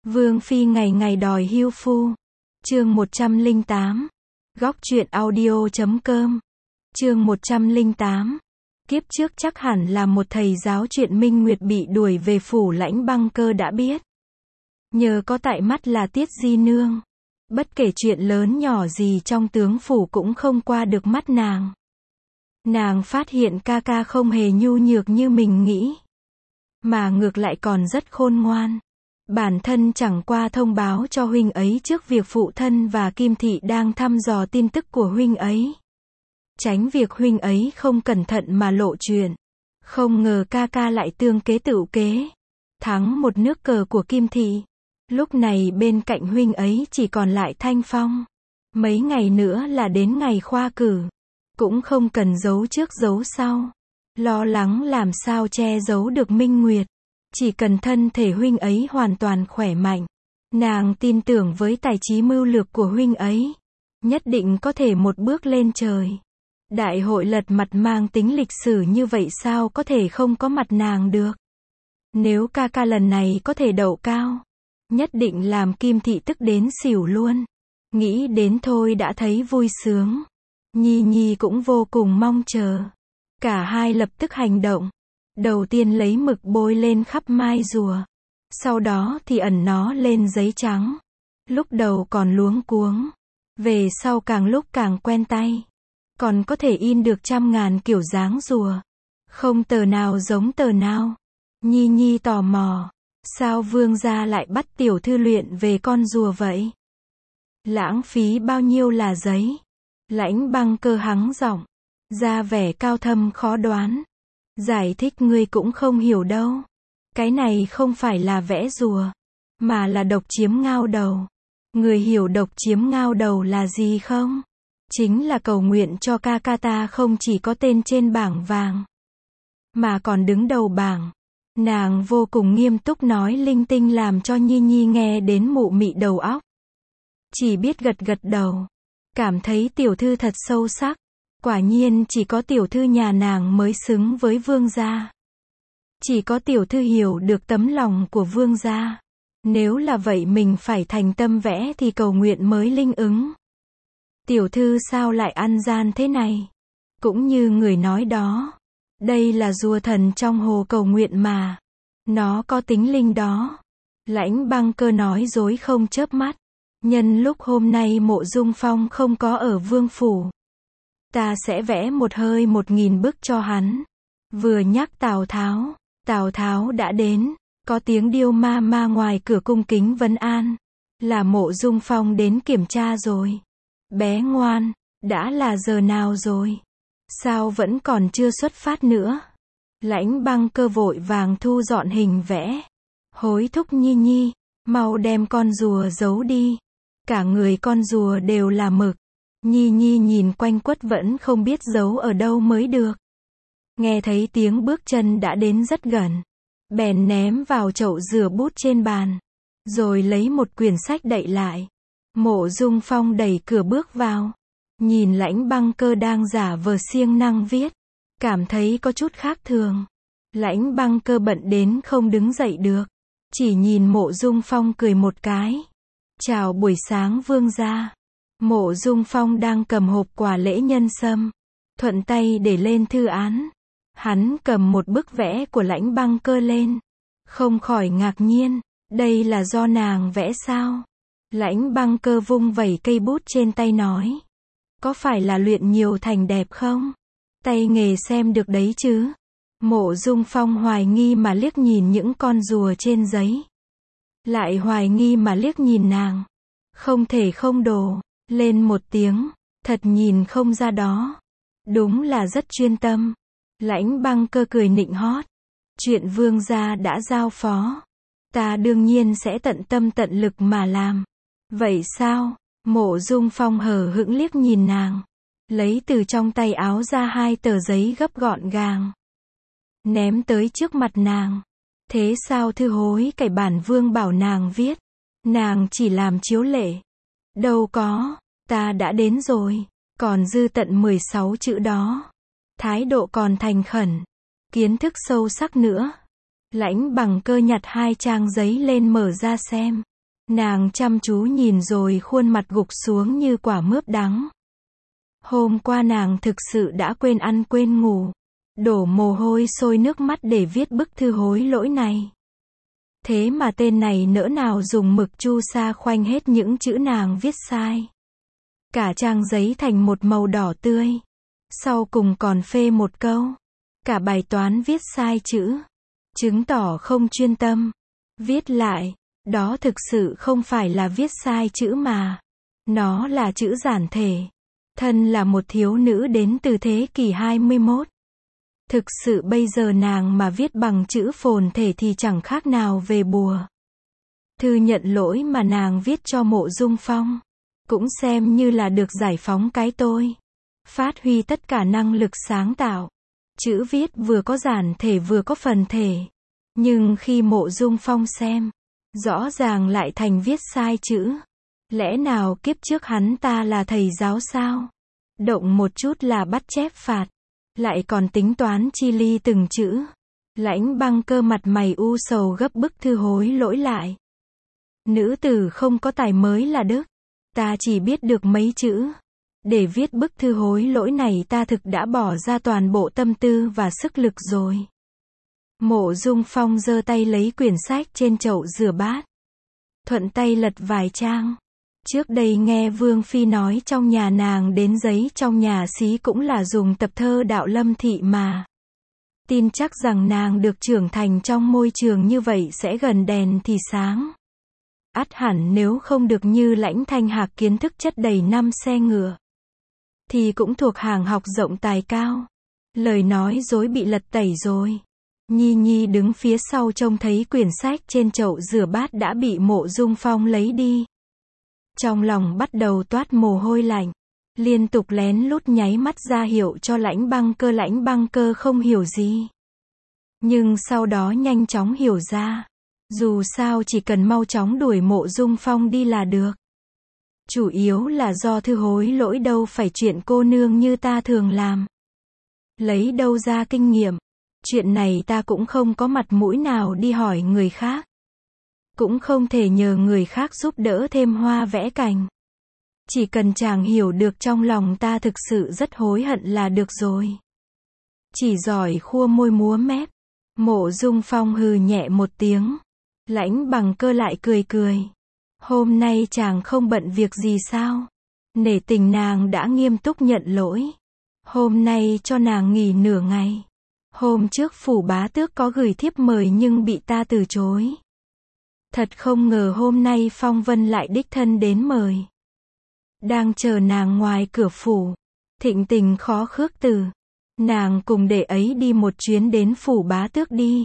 Vương phi ngày ngày đòi hưu phu. Chương 108. Góc truyện audio.com. Chương 108. Kiếp trước chắc hẳn là một thầy giáo chuyện Minh Nguyệt bị đuổi về phủ Lãnh Băng Cơ đã biết. Nhờ có tại mắt là Tiết Di Nương. Bất kể chuyện lớn nhỏ gì trong tướng phủ cũng không qua được mắt nàng. Nàng phát hiện ca ca không hề nhu nhược như mình nghĩ, mà ngược lại còn rất khôn ngoan. Bản thân chẳng qua thông báo cho huynh ấy trước việc phụ thân và Kim Thị đang thăm dò tin tức của huynh ấy, tránh việc huynh ấy không cẩn thận mà lộ chuyện. Không ngờ ca ca lại tương kế tựu kế, thắng một nước cờ của Kim Thị. Lúc này bên cạnh huynh ấy chỉ còn lại Thanh Phong. Mấy ngày nữa là đến ngày khoa cử, cũng không cần giấu trước giấu sau, lo lắng làm sao che giấu được Minh Nguyệt. Chỉ cần thân thể huynh ấy hoàn toàn khỏe mạnh, nàng tin tưởng với tài trí mưu lược của huynh ấy, nhất định có thể một bước lên trời. Đại hội lật mặt mang tính lịch sử như vậy sao có thể không có mặt nàng được. Nếu ca ca lần này có thể đậu cao, nhất định làm Kim Thị tức đến xỉu luôn. Nghĩ đến thôi đã thấy vui sướng. Nhi Nhi cũng vô cùng mong chờ. Cả hai lập tức hành động. Đầu tiên lấy mực bôi lên khắp mai rùa, sau đó thì ẩn nó lên giấy trắng. Lúc đầu còn luống cuống, về sau càng lúc càng quen tay. Còn có thể in được trăm ngàn kiểu dáng rùa, không tờ nào giống tờ nào. Nhi Nhi tò mò, sao vương gia lại bắt tiểu thư luyện về con rùa vậy? Lãng phí bao nhiêu là giấy? Lãnh Băng Cơ hắng giọng, ra vẻ cao thâm khó đoán. Giải thích ngươi cũng không hiểu đâu. Cái này không phải là vẽ rùa, mà là độc chiếm ngao đầu. Người hiểu độc chiếm ngao đầu là gì không? Chính là cầu nguyện cho ca ca ta không chỉ có tên trên bảng vàng, mà còn đứng đầu bảng. Nàng vô cùng nghiêm túc nói linh tinh làm cho Nhi Nhi nghe đến mụ mị đầu óc. Chỉ biết gật gật đầu, cảm thấy tiểu thư thật sâu sắc. Quả nhiên chỉ có tiểu thư nhà nàng mới xứng với vương gia. Chỉ có tiểu thư hiểu được tấm lòng của vương gia. Nếu là vậy mình phải thành tâm vẽ thì cầu nguyện mới linh ứng. Tiểu thư sao lại ăn gian thế này? Cũng như người nói đó, đây là rùa thần trong hồ cầu nguyện mà. Nó có tính linh đó. Lãnh Băng Cơ nói dối không chớp mắt. Nhân lúc hôm nay Mộ Dung Phong không có ở vương phủ, ta sẽ vẽ một hơi 1000 bức cho hắn. Vừa nhắc Tào Tháo đã đến. Có tiếng điêu ma ma ngoài cửa cung kính vấn an. Là Mộ Dung Phong đến kiểm tra rồi. Bé ngoan, đã là giờ nào rồi? Sao vẫn còn chưa xuất phát nữa? Lãnh Băng Cơ vội vàng thu dọn hình vẽ. Hối thúc Nhi Nhi, mau đem con rùa giấu đi. Cả người con rùa đều là mực. Nhi Nhi nhìn quanh quất vẫn không biết giấu ở đâu mới được. Nghe thấy tiếng bước chân đã đến rất gần, bèn ném vào chậu rửa bút trên bàn, rồi lấy một quyển sách đậy lại. Mộ Dung Phong đẩy cửa bước vào, nhìn Lãnh Băng Cơ đang giả vờ siêng năng viết, cảm thấy có chút khác thường. Lãnh Băng Cơ bận đến không đứng dậy được, chỉ nhìn Mộ Dung Phong cười một cái. Chào buổi sáng vương gia. Mộ Dung Phong đang cầm hộp quà lễ nhân sâm, thuận tay để lên thư án. Hắn cầm một bức vẽ của Lãnh Băng Cơ lên, không khỏi ngạc nhiên, đây là do nàng vẽ sao? Lãnh Băng Cơ vung vẩy cây bút trên tay nói, có phải là luyện nhiều thành đẹp không? Tay nghề xem được đấy chứ? Mộ Dung Phong hoài nghi mà liếc nhìn những con rùa trên giấy, lại hoài nghi mà liếc nhìn nàng, không thể không đổ lên một tiếng, thật nhìn không ra đó. Đúng là rất chuyên tâm. Lãnh Băng Cơ cười nịnh hót. Chuyện vương gia đã giao phó, ta đương nhiên sẽ tận tâm tận lực mà làm. Vậy sao? Mộ Dung Phong hờ hững liếc nhìn nàng, lấy từ trong tay áo ra 2 tờ giấy gấp gọn gàng, ném tới trước mặt nàng. Thế sao thư hối cải bản vương bảo nàng viết? Nàng chỉ làm chiếu lệ. Đâu có, ta đã đến rồi, còn dư tận 16 chữ đó. Thái độ còn thành khẩn, kiến thức sâu sắc nữa. Lãnh Băng Cơ nhặt 2 trang giấy lên mở ra xem. Nàng chăm chú nhìn rồi khuôn mặt gục xuống như quả mướp đắng. Hôm qua nàng thực sự đã quên ăn quên ngủ, đổ mồ hôi sôi nước mắt để viết bức thư hối lỗi này. Thế mà tên này nỡ nào dùng mực chu sa khoanh hết những chữ nàng viết sai. Cả trang giấy thành một màu đỏ tươi. Sau cùng còn phê một câu. Cả bài toán viết sai chữ. Chứng tỏ không chuyên tâm. Viết lại, đó thực sự không phải là viết sai chữ mà. Nó là chữ giản thể. Thân là một thiếu nữ đến từ thế kỷ 21. Thực sự bây giờ nàng mà viết bằng chữ phồn thể thì chẳng khác nào về bùa. Thư nhận lỗi mà nàng viết cho Mộ Dung Phong, cũng xem như là được giải phóng cái tôi. Phát huy tất cả năng lực sáng tạo. Chữ viết vừa có giản thể vừa có phần thể. Nhưng khi Mộ Dung Phong xem, rõ ràng lại thành viết sai chữ. Lẽ nào kiếp trước hắn ta là thầy giáo sao? Động một chút là bắt chép phạt. Lại còn tính toán chi ly từng chữ. Lãnh Băng Cơ mặt mày u sầu gấp bức thư hối lỗi lại. Nữ tử không có tài mới là đức. Ta chỉ biết được mấy chữ. Để viết bức thư hối lỗi này ta thực đã bỏ ra toàn bộ tâm tư và sức lực rồi. Mộ Dung Phong giơ tay lấy quyển sách trên chậu rửa bát. Thuận tay lật vài trang. Trước đây nghe Vương Phi nói trong nhà nàng đến giấy trong nhà xí cũng là dùng tập thơ Đạo Lâm Thị mà. Tin chắc rằng nàng được trưởng thành trong môi trường như vậy sẽ gần đèn thì sáng. Ắt hẳn nếu không được như Lãnh Thanh Hạc kiến thức chất đầy năm xe ngựa, thì cũng thuộc hàng học rộng tài cao. Lời nói dối bị lật tẩy rồi. Nhi Nhi đứng phía sau trông thấy quyển sách trên chậu rửa bát đã bị Mộ Dung Phong lấy đi. Trong lòng bắt đầu toát mồ hôi lạnh. Liên tục lén lút nháy mắt ra hiệu cho Lãnh Băng Cơ không hiểu gì. Nhưng sau đó nhanh chóng hiểu ra. Dù sao chỉ cần mau chóng đuổi Mộ Dung Phong đi là được. Chủ yếu là do thư hối lỗi đâu phải chuyện cô nương như ta thường làm. Lấy đâu ra kinh nghiệm. Chuyện này ta cũng không có mặt mũi nào đi hỏi người khác. Cũng không thể nhờ người khác giúp đỡ thêm hoa vẽ cành. Chỉ cần chàng hiểu được trong lòng ta thực sự rất hối hận là được rồi. Chỉ giỏi khua môi múa mép. Mộ Dung Phong hừ nhẹ một tiếng. Lãnh Bằng Cơ lại cười cười. Hôm nay chàng không bận việc gì sao? Nể tình nàng đã nghiêm túc nhận lỗi. Hôm nay cho nàng nghỉ nửa ngày. Hôm trước phủ bá tước có gửi thiếp mời nhưng bị ta từ chối. Thật không ngờ hôm nay Phong Vân lại đích thân đến mời. Đang chờ nàng ngoài cửa phủ. Thịnh tình khó khước từ. Nàng cùng đệ ấy đi một chuyến đến phủ bá tước đi.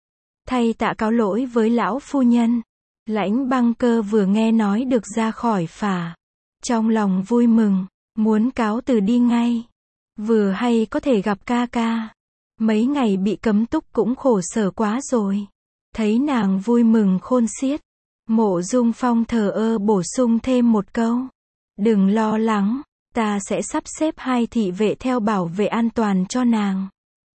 Thay tạ cáo lỗi với lão phu nhân. Lãnh Băng Cơ vừa nghe nói được ra khỏi phả. Trong lòng vui mừng. Muốn cáo từ đi ngay. Vừa hay có thể gặp ca ca. Mấy ngày bị cấm túc cũng khổ sở quá rồi. Thấy nàng vui mừng khôn xiết. Mộ Dung Phong thờ ơ bổ sung thêm một câu. Đừng lo lắng, ta sẽ sắp xếp 2 thị vệ theo bảo vệ an toàn cho nàng.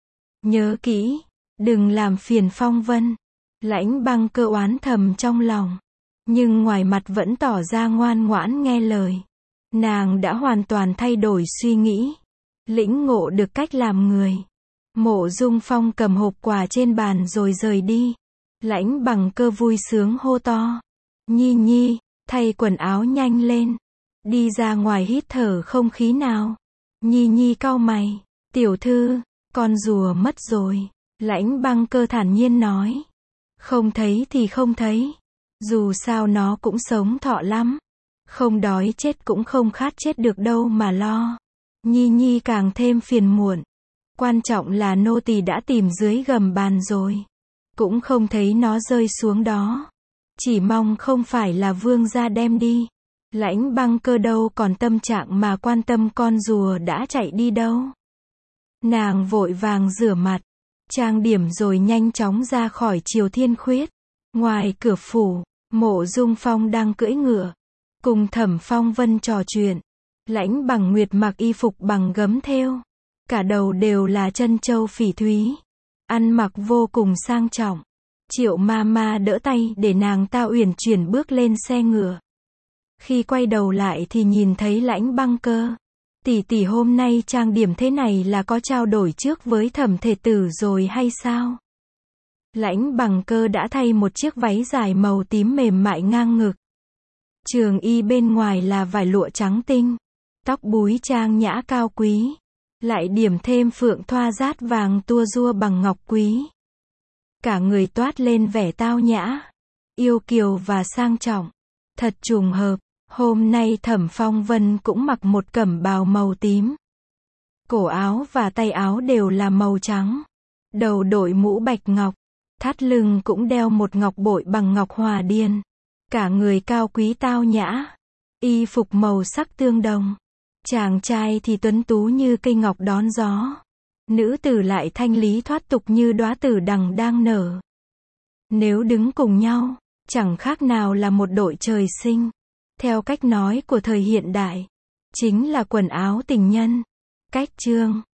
Nhớ kỹ, đừng làm phiền Phong Vân. Lãnh Băng Cơ oán thầm trong lòng. Nhưng ngoài mặt vẫn tỏ ra ngoan ngoãn nghe lời. Nàng đã hoàn toàn thay đổi suy nghĩ. Lĩnh ngộ được cách làm người. Mộ Dung Phong cầm hộp quà trên bàn rồi rời đi. Lãnh Bằng Cơ vui sướng hô to. Nhi Nhi, thay quần áo nhanh lên. Đi ra ngoài hít thở không khí nào. Nhi Nhi cau mày. Tiểu thư, con rùa mất rồi. Lãnh Băng Cơ thản nhiên nói. Không thấy thì không thấy. Dù sao nó cũng sống thọ lắm. Không đói chết cũng không khát chết được đâu mà lo. Nhi Nhi càng thêm phiền muộn. Quan trọng là nô tỳ đã tìm dưới gầm bàn rồi. Cũng không thấy nó rơi xuống đó. Chỉ mong không phải là vương gia đem đi. Lãnh Băng Cơ đâu còn tâm trạng mà quan tâm con rùa đã chạy đi đâu. Nàng vội vàng rửa mặt, trang điểm rồi nhanh chóng ra khỏi Triều Thiên Khuyết. Ngoài cửa phủ, Mộ Dung Phong đang cưỡi ngựa, cùng Thẩm Phong Vân trò chuyện. Lãnh Bằng Nguyệt mặc y phục bằng gấm thêu, cả đầu đều là trân châu phỉ thúy, ăn mặc vô cùng sang trọng. Triệu Mama đỡ tay để nàng ta uyển chuyển bước lên xe ngựa. Khi quay đầu lại thì nhìn thấy Lãnh Băng Cơ. Tỷ tỷ hôm nay trang điểm thế này là có trao đổi trước với Thẩm Thể Tử rồi hay sao? Lãnh Bằng Cơ đã thay một chiếc váy dài màu tím mềm mại ngang ngực. Trường y bên ngoài là vải lụa trắng tinh. Tóc búi trang nhã cao quý. Lại điểm thêm phượng thoa rát vàng tua rua bằng ngọc quý. Cả người toát lên vẻ tao nhã, yêu kiều và sang trọng. Thật trùng hợp, hôm nay Thẩm Phong Vân cũng mặc một cẩm bào màu tím. Cổ áo và tay áo đều là màu trắng. Đầu đội mũ bạch ngọc. Thắt lưng cũng đeo một ngọc bội bằng ngọc hòa điên. Cả người cao quý tao nhã. Y phục màu sắc tương đồng. Chàng trai thì tuấn tú như cây ngọc đón gió. Nữ tử lại thanh lý thoát tục như đóa tử đằng đang nở. Nếu đứng cùng nhau, chẳng khác nào là một đội trời sinh. Theo cách nói của thời hiện đại, chính là quần áo tình nhân. Cách chương